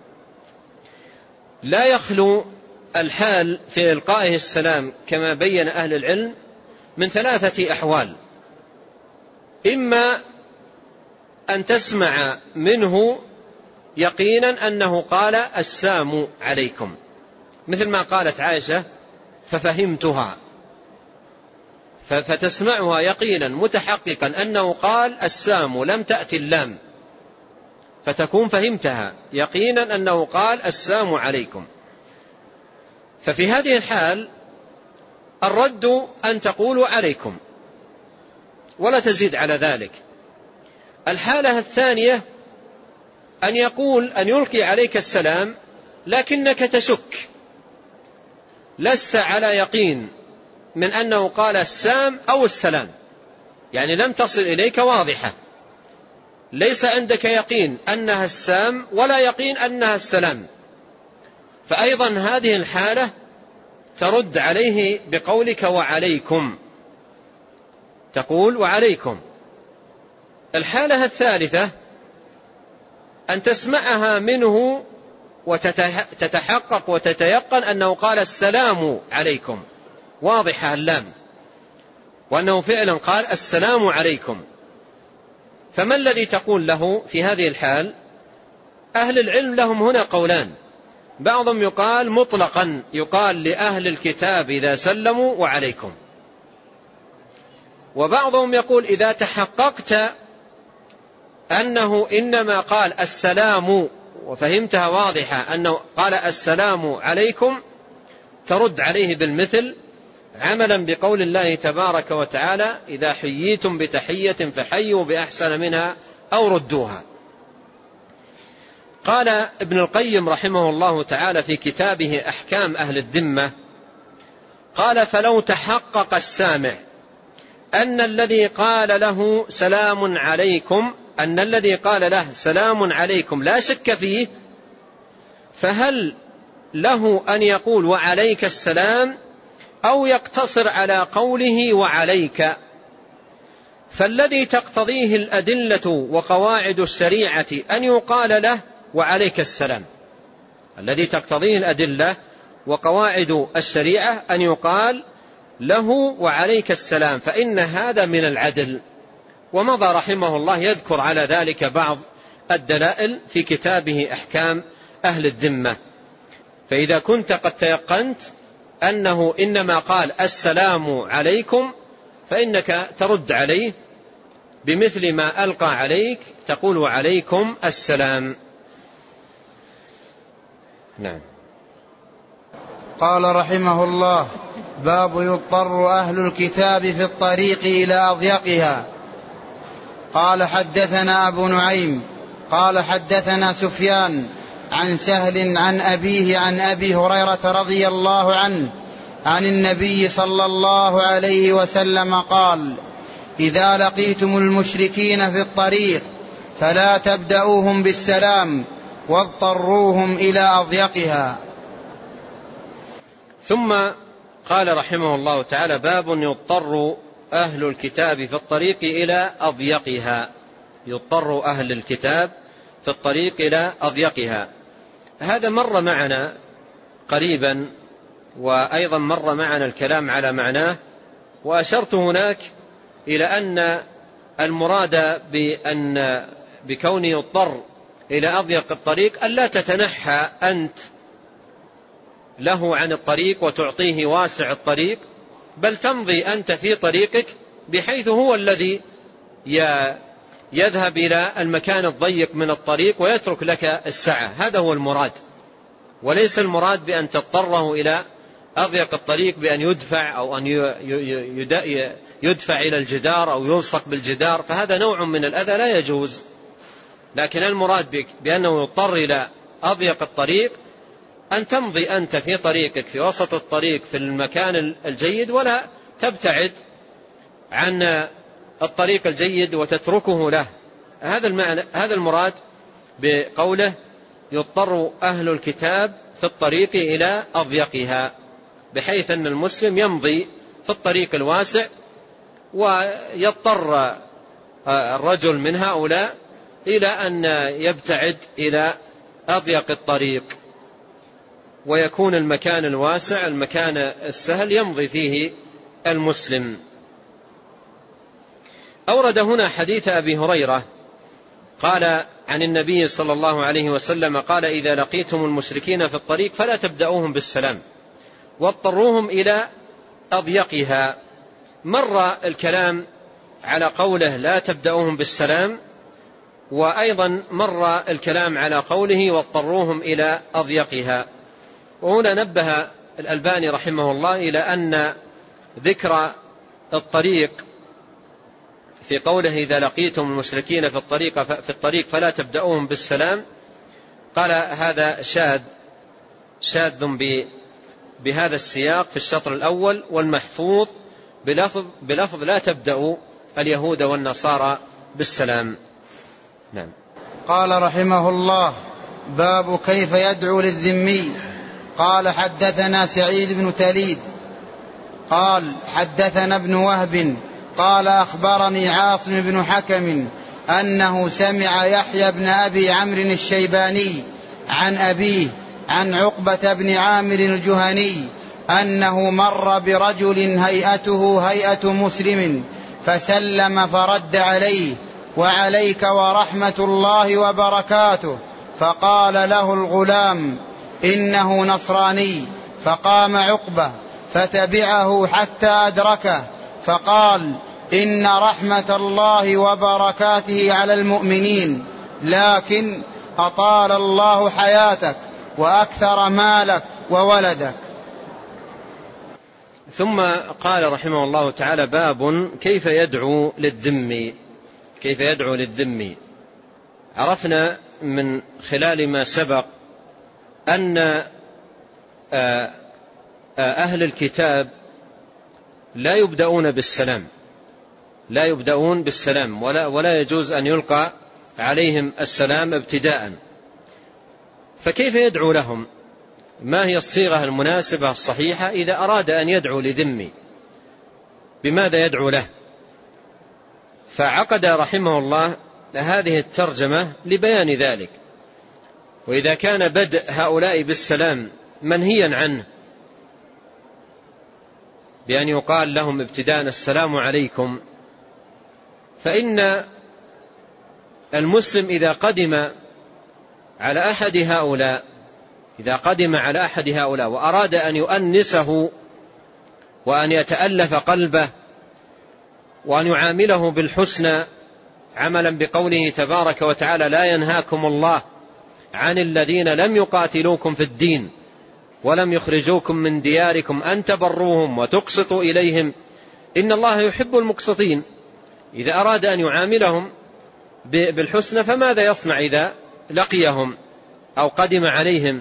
[SPEAKER 2] لا يخلو الحال في إلقائه السلام كما بين أهل العلم من 3 أحوال: إما أن تسمع منه يقينا أنه قال السام عليكم، مثل ما قالت عائشة: ففهمتها، فتسمعها يقينا متحققا أنه قال السام، لم تأتي اللام، فتكون فهمتها يقينا أنه قال السام عليكم. ففي هذه الحال الرد أن تقولوا عليكم ولا تزيد على ذلك. الحالة الثانية أن يلقي عليك السلام لكنك تشك، لست على يقين من أنه قال السام أو السلام، يعني لم تصل إليك واضحة، ليس عندك يقين أنها السام ولا يقين أنها السلام، فأيضا هذه الحالة ترد عليه بقولك وعليكم، تقول وعليكم. الحالة الثالثة أن تسمعها منه وتتحقق وتتيقن أنه قال السلام عليكم، واضحة اللام، وأنه فعلا قال السلام عليكم. فما الذي تقول له في هذه الحال؟ أهل العلم لهم هنا قولان، بعضهم يقال مطلقا، يقال لأهل الكتاب إذا سلموا وعليكم، وبعضهم يقول إذا تحققت أنه إنما قال السلام وفهمتها واضحة أنه قال السلام عليكم، ترد عليه بالمثل، عملا بقول الله تبارك وتعالى إذا حييتم بتحية فحيوا بأحسن منها أو ردوها. قال ابن القيم رحمه الله تعالى في كتابه أحكام أهل الذمة، قال فلو تحقق السامع أن الذي قال له سلام عليكم، أن الذي قال له سلام عليكم لا شك فيه، فهل له أن يقول وعليك السلام أو يقتصر على قوله وعليك؟ فالذي تقتضيه الأدلة وقواعد الشريعة أن يقال له وعليك السلام، الذي تقتضيه الأدلة وقواعد الشريعة أن يقال له وعليك السلام، فإن هذا من العدل. ومضى رحمه الله يذكر على ذلك بعض الدلائل في كتابه أحكام أهل الذمة. فإذا كنت قد تيقنت أنه إنما قال السلام عليكم، فإنك ترد عليه بمثل ما ألقى عليك، تقول وعليكم السلام. نعم.
[SPEAKER 1] قال رحمه الله باب يضطر أهل الكتاب في الطريق إلى أضيقها. قال حدثنا أبو نعيم قال حدثنا سفيان عن سهل عن أبيه عن أبي هريرة رضي الله عنه عن النبي صلى الله عليه وسلم قال إذا لقيتم المشركين في الطريق فلا تبدأوهم بالسلام واضطروهم إلى أضيقها.
[SPEAKER 2] ثم قال رحمه الله تعالى باب يضطر أهل الكتاب في الطريق إلى أضيقها. يضطر أهل الكتاب في الطريق إلى أضيقها، هذا مر معنا قريبا، وأيضا مر معنا الكلام على معناه، وأشرت هناك إلى أن المراد بكون يضطر إلى أضيق الطريق ألا تتنحى أنت له عن الطريق وتعطيه واسع الطريق، بل تمضي أنت في طريقك بحيث هو الذي يذهب إلى المكان الضيق من الطريق ويترك لك السعة. هذا هو المراد، وليس المراد بأن تضطره إلى أضيق الطريق بأن يدفع أو أن يدفع إلى الجدار أو يلصق بالجدار، فهذا نوع من الأذى لا يجوز. لكن المراد بك بأنه يضطر إلى أضيق الطريق أن تمضي أنت في طريقك في وسط الطريق في المكان الجيد، ولا تبتعد عن الطريق الجيد وتتركه له. هذا المراد بقوله يضطر أهل الكتاب في الطريق إلى أضيقها، بحيث أن المسلم يمضي في الطريق الواسع، ويضطر الرجل من هؤلاء إلى أن يبتعد إلى أضيق الطريق، ويكون المكان الواسع المكان السهل يمضي فيه المسلم. أورد هنا حديث أبي هريرة قال عن النبي صلى الله عليه وسلم قال إذا لقيتم المشركين في الطريق فلا تبدأوهم بالسلام واضطروهم إلى أضيقها. مر الكلام على قوله لا تبدأوهم بالسلام، وأيضا مر الكلام على قوله واضطروهم إلى أضيقها. وهنا نبه الألباني رحمه الله إلى أن ذكر الطريق في قوله إذا لقيتم المشركين في الطريق فلا تبدأوهم بالسلام، قال هذا شاذ شاذ بهذا السياق في الشطر الأول، والمحفوظ بلفظ لا تبدأ اليهود والنصارى بالسلام. نعم.
[SPEAKER 1] قال رحمه الله: باب كيف يدعو للذمي. قال حدثنا سعيد بن تليد قال حدثنا ابن وهب قال أخبرني عاصم بن حكم أنه سمع يحيى بن أبي عمرو الشيباني عن أبيه عن عقبة بن عامر الجهني أنه مر برجل هيئته هيئة مسلم فسلم فرد عليه: وعليك ورحمة الله وبركاته. فقال له الغلام: إنه نصراني. فقام عقبة فتبعه حتى أدركه فقال: إن رحمة الله وبركاته على المؤمنين، لكن أطال الله حياتك وأكثر مالك وولدك.
[SPEAKER 2] ثم قال رحمه الله تعالى: باب كيف يدعو للذمي. كيف يدعو للذمي. عرفنا من خلال ما سبق أن أهل الكتاب لا يبدأون بالسلام، لا يبدأون بالسلام، ولا يجوز أن يلقى عليهم السلام ابتداء. فكيف يدعو لهم؟ ما هي الصيغة المناسبة الصحيحة إذا أراد أن يدعو لذمي؟ بماذا يدعو له؟ فعقد رحمه الله هذه الترجمة لبيان ذلك. وإذا كان بدء هؤلاء بالسلام منهيا عنه بأن يقال لهم ابتداء السلام عليكم، فإن المسلم إذا قدم على أحد هؤلاء وأراد أن يؤنسه وأن يتألف قلبه وأن يعامله بالحسنى، عملا بقوله تبارك وتعالى: لا ينهاكم الله عن الذين لم يقاتلوكم في الدين ولم يخرجوكم من دياركم أن تبروهم وتقسطوا إليهم إن الله يحب المقسطين. إذا أراد أن يعاملهم بالحسنى فماذا يصنع إذا لقيهم أو قدم عليهم؟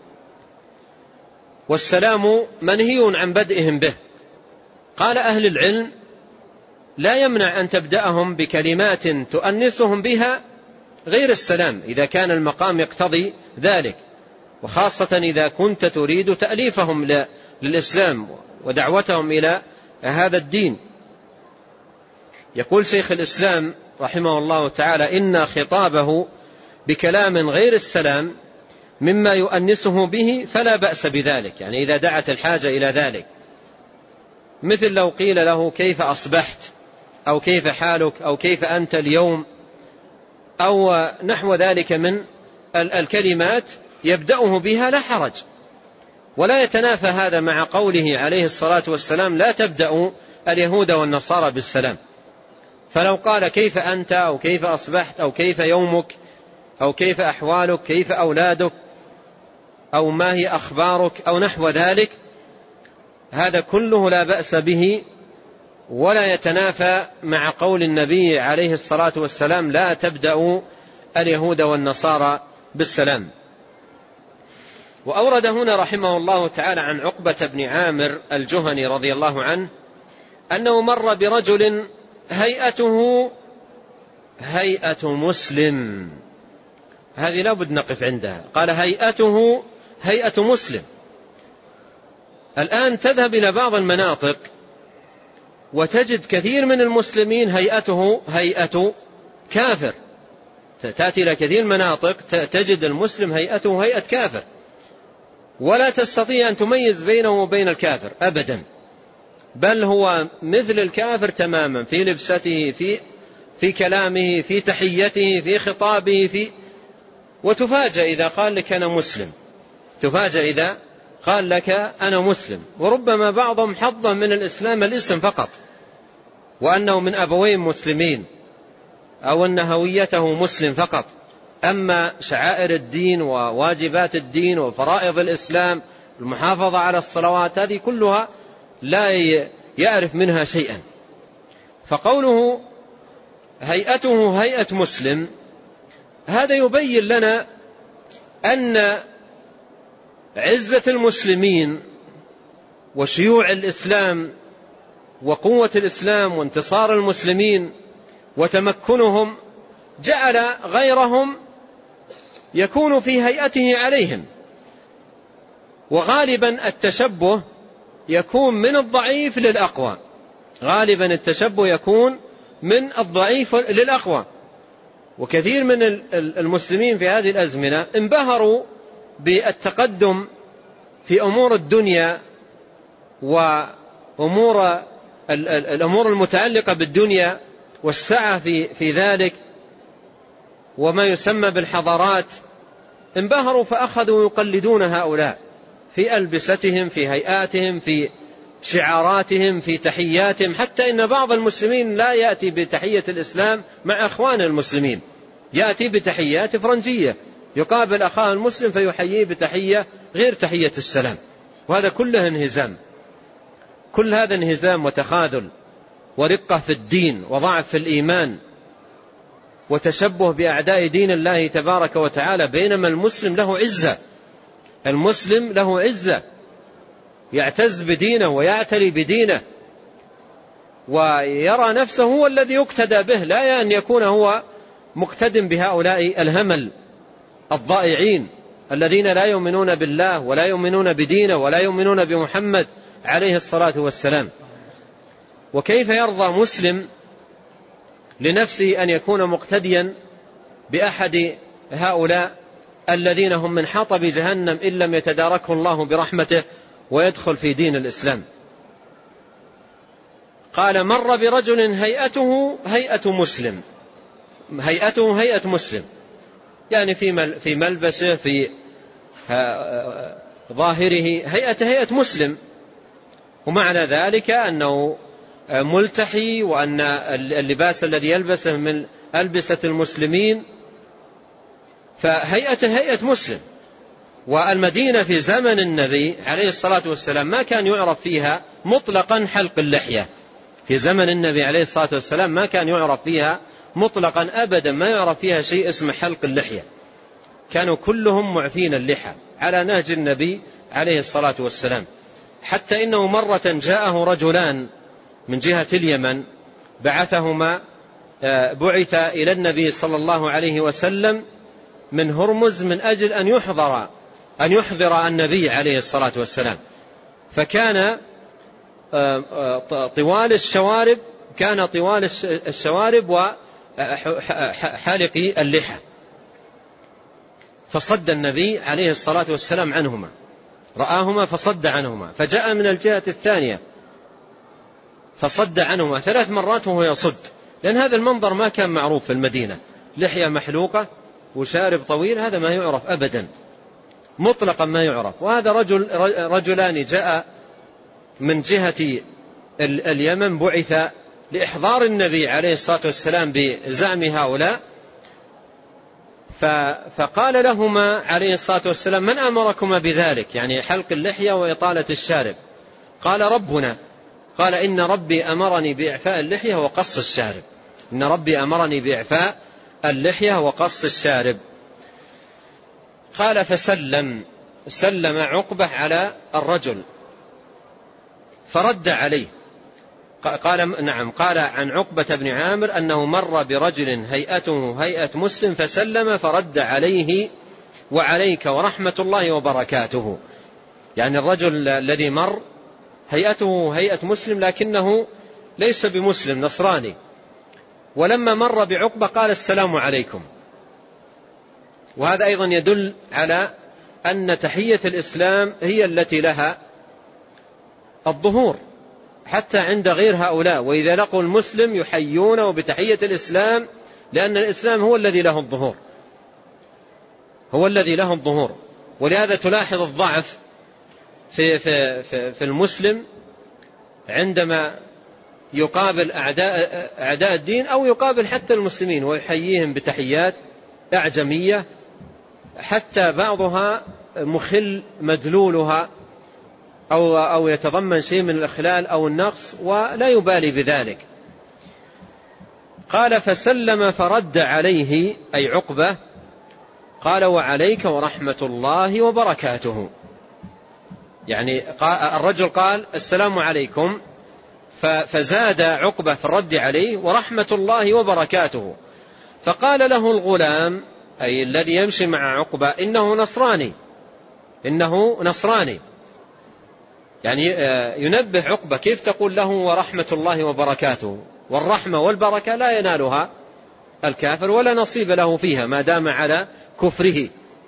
[SPEAKER 2] والسلام منهي عن بدئهم به. قال أهل العلم: لا يمنع أن تبدأهم بكلمات تؤنسهم بها غير السلام إذا كان المقام يقتضي ذلك، وخاصة إذا كنت تريد تأليفهم للإسلام ودعوتهم إلى هذا الدين. يقول شيخ الإسلام رحمه الله تعالى: إن خطابه بكلام غير السلام مما يؤنسه به فلا بأس بذلك، يعني إذا دعت الحاجة إلى ذلك، مثل لو قيل له: كيف أصبحت، أو كيف حالك، أو كيف أنت اليوم، أو نحو ذلك من الكلمات يبدأه بها، لا حرج. ولا يتنافى هذا مع قوله عليه الصلاة والسلام: لا تبدأوا اليهود والنصارى بالسلام. فلو قال: كيف أنت، أو كيف أصبحت، أو كيف يومك، أو كيف أحوالك، كيف أولادك، أو ما هي أخبارك، أو نحو ذلك، هذا كله لا بأس به، ولا يتنافى مع قول النبي عليه الصلاة والسلام: لا تبدأوا اليهود والنصارى بالسلام. وأورد هنا رحمه الله تعالى عن عقبة بن عامر الجهني رضي الله عنه أنه مر برجل هيئته هيئة مسلم. هذه لا بد نقف عندها. قال: هيئته هيئة مسلم. الآن تذهب إلى بعض المناطق وتجد كثير من المسلمين هيئته هيئة كافر. تأتي إلى كثير المناطق تجد المسلم هيئته هيئة كافر، ولا تستطيع أن تميز بينه وبين الكافر أبدا، بل هو مثل الكافر تماما في لبسته، في كلامه، في تحيته، في خطابه، وتفاجأ إذا قال لك أنا مسلم، تفاجأ إذا قال لك أنا مسلم. وربما بعضهم حظا من الإسلام الاسم فقط، وأنه من أبوين مسلمين، أو أن هويته مسلم فقط، أما شعائر الدين وواجبات الدين وفرائض الإسلام، المحافظة على الصلوات، هذه كلها لا يعرف منها شيئا. فقوله هيئته هيئة مسلم، هذا يبين لنا أن عزة المسلمين وشيوع الإسلام وقوة الإسلام وانتصار المسلمين وتمكنهم جعل غيرهم يكون في هيئته عليهم. وغالبا التشبه يكون من الضعيف للأقوى، غالبا التشبه يكون من الضعيف للأقوى. وكثير من المسلمين في هذه الأزمنة انبهروا بالتقدم في أمور الدنيا وأمور الأمور المتعلقة بالدنيا والسعة في ذلك وما يسمى بالحضارات، انبهروا فأخذوا يقلدون هؤلاء في ألبستهم، في هيئاتهم، في شعاراتهم، في تحياتهم، حتى إن بعض المسلمين لا يأتي بتحية الإسلام مع أخوان المسلمين، يأتي بتحيات فرنجية، يقابل أخاه المسلم فيحييه بتحية غير تحية السلام. وهذا كله انهزام، كل هذا انهزام وتخاذل ورقة في الدين وضعف في الإيمان وتشبه بأعداء دين الله تبارك وتعالى. بينما المسلم له عزة، المسلم له عزة، يعتز بدينه ويعتلي بدينه ويرى نفسه هو الذي يقتدى به، لا أن يكون هو مقتد بهؤلاء الهمل الضائعين الذين لا يؤمنون بالله ولا يؤمنون بدينه ولا يؤمنون بمحمد عليه الصلاة والسلام. وكيف يرضى مسلم لنفسه أن يكون مقتديا بأحد هؤلاء الذين هم من حطب جهنم إن لم يتداركه الله برحمته ويدخل في دين الإسلام؟ قال: مر برجل هيئته هيئة مسلم، هيئته هيئة مسلم، يعني في ملبسه، في ظاهره هيئة مسلم، ومعنى ذلك أنه ملتحي وأن اللباس الذي يلبسه من ألبسة المسلمين، فهيئته هيئة مسلم. والمدينة في زمن النبي عليه الصلاة والسلام ما كان يعرف فيها مطلقا حلق اللحية، في زمن النبي عليه الصلاة والسلام ما كان يعرف فيها مطلقا أبدا، ما يعرف فيها شيء اسمه حلق اللحية، كانوا كلهم معفين اللحى على نهج النبي عليه الصلاة والسلام. حتى إنه مرة جاءه رجلان من جهة اليمن، بعث إلى النبي صلى الله عليه وسلم من هرمز من أجل أن يحضر النبي عليه الصلاة والسلام. فكان طوال الشوارب وحالقي اللحى، فصد النبي عليه الصلاة والسلام عنهما، رآهما فصد عنهما، فجاء من الجهة الثانية فصد عنهما 3 مرات وهو يصد، لأن هذا المنظر ما كان معروف في المدينة، لحية محلوقة وشارب طويل، هذا ما يعرف أبدا مطلقا، ما يعرف. وهذا رجلان جاء من جهة اليمن، بعث لإحضار النبي عليه الصلاة والسلام بزعم هؤلاء، فقال لهما عليه الصلاة والسلام: من أمركما بذلك؟ يعني حلق اللحية وإطالة الشارب. قال: ربنا. قال: إن ربي أمرني بإعفاء اللحية وقص الشارب، إن ربي أمرني بإعفاء اللحية وقص الشارب. قال: سلم عقبة على الرجل فرد عليه. قال: نعم. قال عن عقبة بن عامر أنه مر برجل هيئته هيئة مسلم فسلم فرد عليه: وعليك ورحمة الله وبركاته. يعني الرجل الذي مر هيئته هيئة مسلم لكنه ليس بمسلم، نصراني، ولما مر بعقبة قال: السلام عليكم. وهذا أيضا يدل على أن تحية الإسلام هي التي لها الظهور حتى عند غير هؤلاء، وإذا لقوا المسلم يحيونه بتحية الإسلام، لأن الإسلام هو الذي له الظهور، هو الذي له الظهور. ولهذا تلاحظ الضعف في المسلم عندما يقابل أعداء الدين أو يقابل حتى المسلمين ويحييهم بتحيات أعجمية، حتى بعضها مخل مدلولها أو يتضمن شيء من الإخلال أو النقص ولا يبالي بذلك. قال: فسلم فرد عليه أي عقبة، قال: وعليك ورحمة الله وبركاته. يعني الرجل قال السلام عليكم، فزاد عقبة في الرد عليه ورحمة الله وبركاته، فقال له الغلام أي الذي يمشي مع عقبة إنه نصراني، يعني ينبه عقبة كيف تقول له ورحمة الله وبركاته، والرحمة والبركة لا ينالها الكافر ولا نصيب له فيها ما دام على كفره.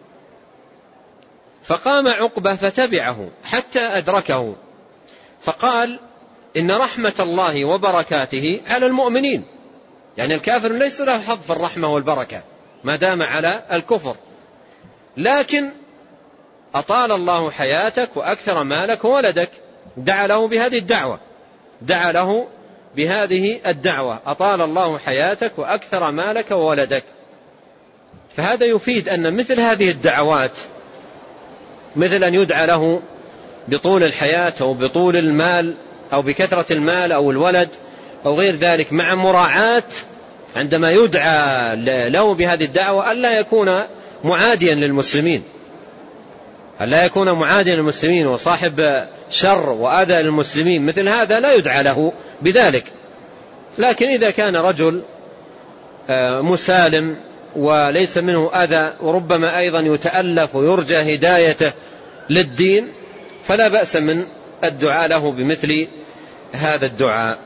[SPEAKER 2] فقام عقبة فتبعه حتى أدركه فقال إن رحمة الله وبركاته على المؤمنين، يعني الكافر ليس له حظ في الرحمة والبركة ما دام على الكفر، لكن أطال الله حياتك وأكثر مالك وولدك. دعا له بهذه الدعوة أطال الله حياتك وأكثر مالك وولدك. فهذا يفيد أن مثل هذه الدعوات، مثل أن يدعى له بطول الحياة أو بطول المال أو بكثرة المال أو الولد أو غير ذلك، مع مراعاة عندما يدعى له بهذه الدعوة ألا يكون معاديا للمسلمين وصاحب شر وأذى للمسلمين، مثل هذا لا يدعى له بذلك. لكن إذا كان رجل مسالم وليس منه أذى وربما أيضا يتألف ويرجى هدايته للدين، فلا بأس من الدعاء له بمثل هذا الدعاء.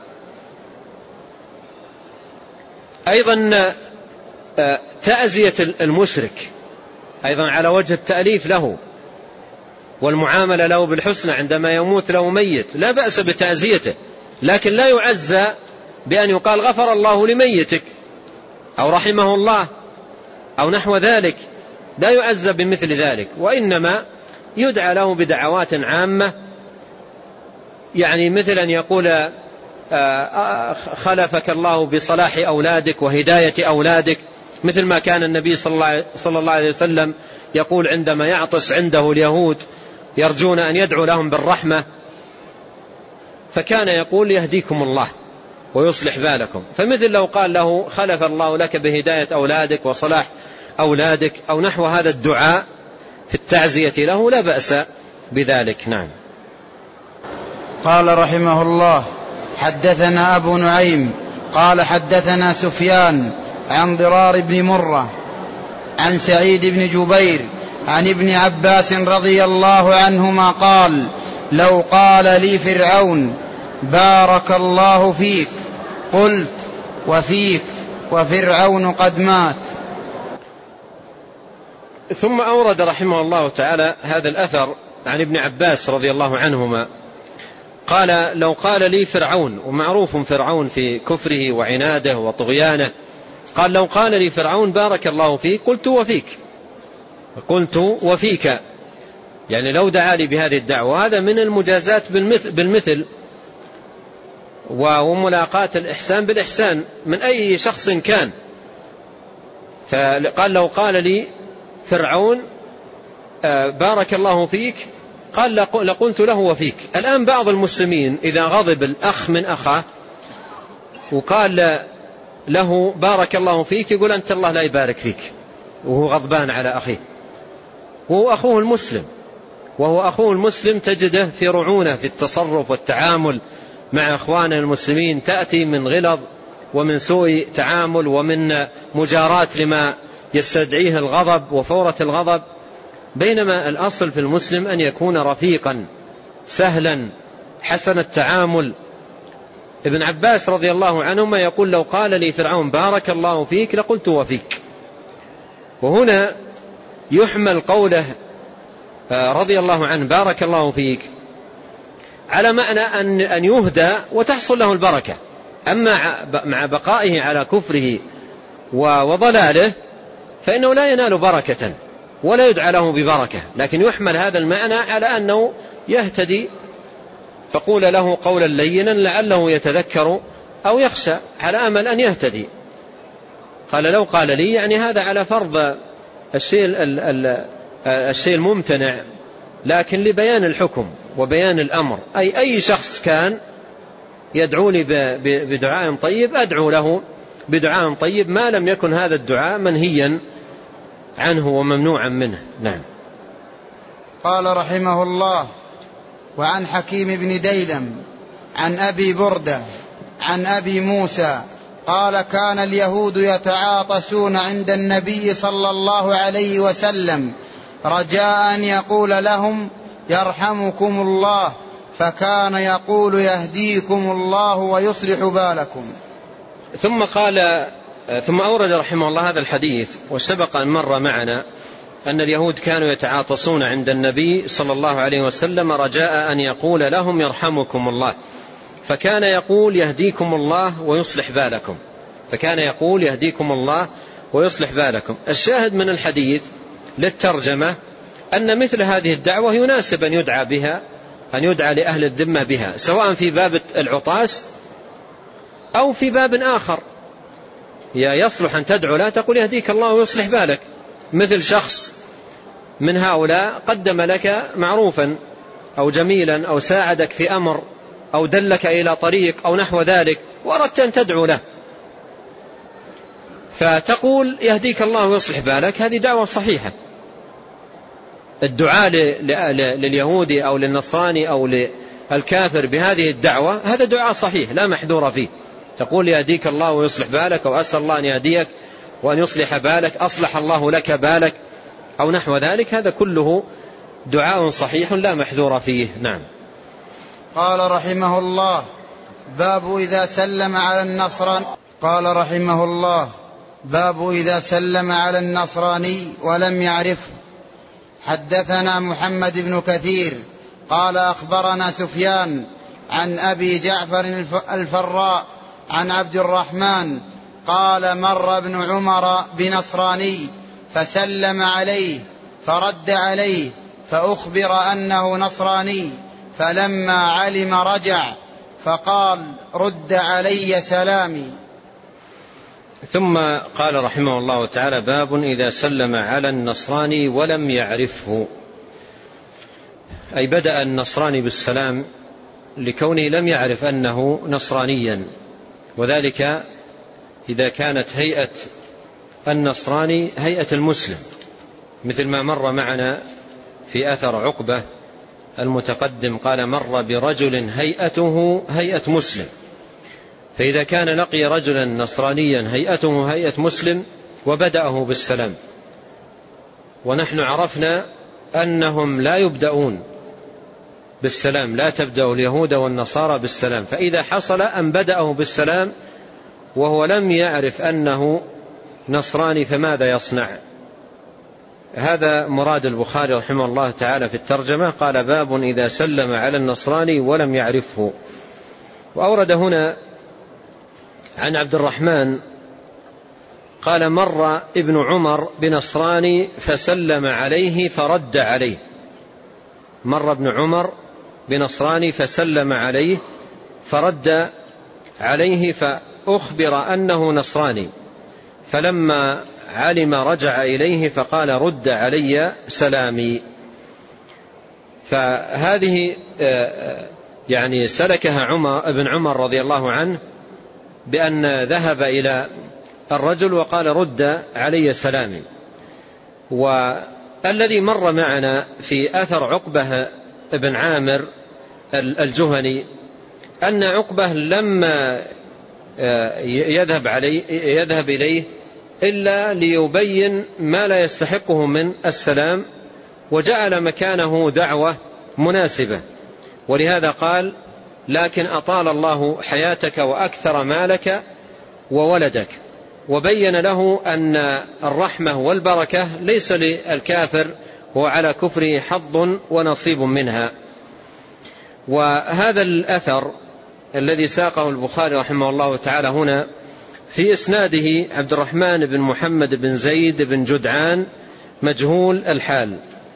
[SPEAKER 2] أيضا تأزية المشرك أيضا على وجه التأليف له والمعاملة له بالحسنى عندما يموت له ميت، لا بأس بتأزيته، لكن لا يعزى بأن يقال غفر الله لميتك أو رحمه الله أو نحو ذلك، لا يعزى بمثل ذلك، وإنما يدعى له بدعوات عامة، يعني مثل أن يقول خلفك الله بصلاح أولادك وهداية أولادك، مثل ما كان النبي صلى الله عليه وسلم يقول عندما يعطس عنده اليهود يرجون أن يدعو لهم بالرحمة، فكان يقول يهديكم الله ويصلح بالكم. فمثل لو قال له خلف الله لك بهداية أولادك وصلاح أولادك أو نحو هذا الدعاء في التعزية له لا بأس بذلك. نعم.
[SPEAKER 1] قال رحمه الله حدثنا أبو نعيم قال حدثنا سفيان عن ضرار بن مرة عن سعيد بن جبير عن ابن عباس رضي الله عنهما قال لو قال لي فرعون بارك الله فيك قلت وفيك وفرعون قد مات.
[SPEAKER 2] ثم أورد رحمه الله تعالى هذا الأثر عن ابن عباس رضي الله عنهما قال لو قال لي فرعون، ومعروف فرعون في كفره وعناده وطغيانه، قال لو قال لي فرعون بارك الله فيك قلت وفيك، يعني لو دعا لي بهذه الدعوة، هذا من المجازات بالمثل وملاقاة الإحسان بالإحسان من أي شخص كان. فقال لو قال لي فرعون بارك الله فيك قال لقلت له وفيك. الآن بعض المسلمين إذا غضب الأخ من أخاه وقال له بارك الله فيك يقول أنت الله لا يبارك فيك، وهو غضبان على أخيه، وهو أخوه المسلم تجده في رعونة في التصرف والتعامل مع أخوانه المسلمين، تأتي من غلظ ومن سوء تعامل ومن مجاراة لما يستدعيه الغضب وفورة الغضب، بينما الأصل في المسلم أن يكون رفيقا سهلا حسن التعامل. ابن عباس رضي الله عنهما يقول لو قال لي فرعون بارك الله فيك لقلت وفيك. وهنا يحمل قوله رضي الله عنه بارك الله فيك على معنى أن يهدى وتحصل له البركة، أما مع بقائه على كفره وضلاله فإنه لا ينال بركة ولا يدعى له ببركة، لكن يحمل هذا المعنى على أنه يهتدي، فقول له قولا لينا لعله يتذكر أو يخشى على أمل أن يهتدي. قال لو قال لي يعني هذا على فرض الشيء الممتنع، لكن لبيان الحكم وبيان الأمر، أي شخص كان يدعوني بدعاء طيب أدعو له بدعاء طيب ما لم يكن هذا الدعاء منهيا عنه وممنوعا منه. نعم.
[SPEAKER 1] قال رحمه الله وعن حكيم بن ديلم عن أبي بردة عن أبي موسى قال كان اليهود يتعاطسون عند النبي صلى الله عليه وسلم رجاء أن يقول لهم يرحمكم الله، فكان يقول يهديكم الله ويصلح بالكم.
[SPEAKER 2] ثم أورد رحمه الله هذا الحديث. وسبق أن مر معنا أن اليهود كانوا يتعاطسون عند النبي صلى الله عليه وسلم رجاء أن يقول لهم يرحمكم الله، فكان يقول يهديكم الله ويصلح بالكم، فكان يقول يهديكم الله ويصلح بالكم. الشاهد من الحديث للترجمة أن مثل هذه الدعوة يناسب أن يدعى بها، أن يدعى لأهل الذمة بها، سواء في باب العطاس أو في باب آخر. يصلح أن تدعو لا تقول يهديك الله ويصلح بالك، مثل شخص من هؤلاء قدم لك معروفا أو جميلا أو ساعدك في أمر أو دلك إلى طريق أو نحو ذلك وأردت أن تدعو له، فتقول يهديك الله ويصلح بالك، هذه دعوة صحيحة. الدعاء لليهودي أو للنصراني أو للكافر بهذه الدعوة هذا دعاء صحيح لا محذور فيه، تقول يهديك الله ويصلح بالك، أو أسأل الله أن يهديك وأن يصلح بالك، أصلح الله لك بالك أو نحو ذلك، هذا كله دعاء صحيح لا محذور فيه. نعم.
[SPEAKER 1] قال رحمه الله باب إذا سلم على النصراني. قال رحمه الله باب إذا سلم على النصراني ولم يعرفه. حدثنا محمد بن كثير قال أخبرنا سفيان عن أبي جعفر الفراء عن عبد الرحمن قال مر ابن عمر بنصراني فسلم عليه فرد عليه فأخبر أنه نصراني، فلما علم رجع فقال رد علي سلامي.
[SPEAKER 2] ثم قال رحمه الله تعالى باب إذا سلم على النصراني ولم يعرفه، أي بدأ النصراني بالسلام لكونه لم يعرف أنه نصرانيا، وذلك إذا كانت هيئة النصراني هيئة المسلم، مثل ما مر معنا في أثر عقبة المتقدم قال مر برجل هيئته هيئة مسلم، فإذا كان لقي رجلا نصرانيا هيئته هيئة مسلم وبدأه بالسلام، ونحن عرفنا أنهم لا يبدأون بالسلام، لا تبدأ اليهود والنصارى بالسلام، فإذا حصل أن بدأه بالسلام وهو لم يعرف أنه نصراني فماذا يصنع؟ هذا مراد البخاري رحمه الله تعالى في الترجمة. قال باب إذا سلم على النصراني ولم يعرفه. وأورد هنا عن عبد الرحمن قال مر ابن عمر بنصراني فسلم عليه فرد عليه. مر ابن عمر بنصراني فسلم عليه فرد عليه فأخبر أنه نصراني، فلما علم رجع إليه فقال رد علي سلامي. فهذه يعني سلكها ابن عمر رضي الله عنه بأن ذهب إلى الرجل وقال رد علي سلامي. والذي مر معنا في أثر عقبة بن عامر الجهني أن عقبة لما يذهب إليه إلا ليبين ما لا يستحقه من السلام، وجعل مكانه دعوة مناسبة، ولهذا قال لكن أطال الله حياتك وأكثر مالك وولدك، وبين له أن الرحمة والبركة ليس للكافر وعلى كفره حظ ونصيب منها. وهذا الأثر الذي ساقه البخاري رحمه الله تعالى هنا في إسناده عبد الرحمن بن محمد بن زيد بن جدعان مجهول الحال،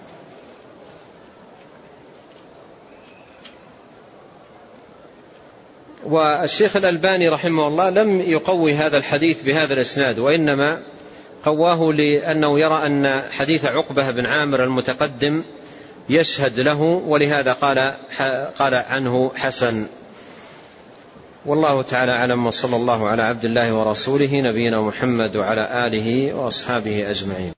[SPEAKER 2] والشيخ الألباني رحمه الله لم يقوي هذا الحديث بهذا الإسناد، وإنما قواه لأنه يرى أن حديث عقبة بن عامر المتقدم يشهد له، ولهذا قال عنه حسن. والله تعالى أعلم، وصلى الله على عبد الله ورسوله نبينا محمد وعلى آله وأصحابه أجمعين.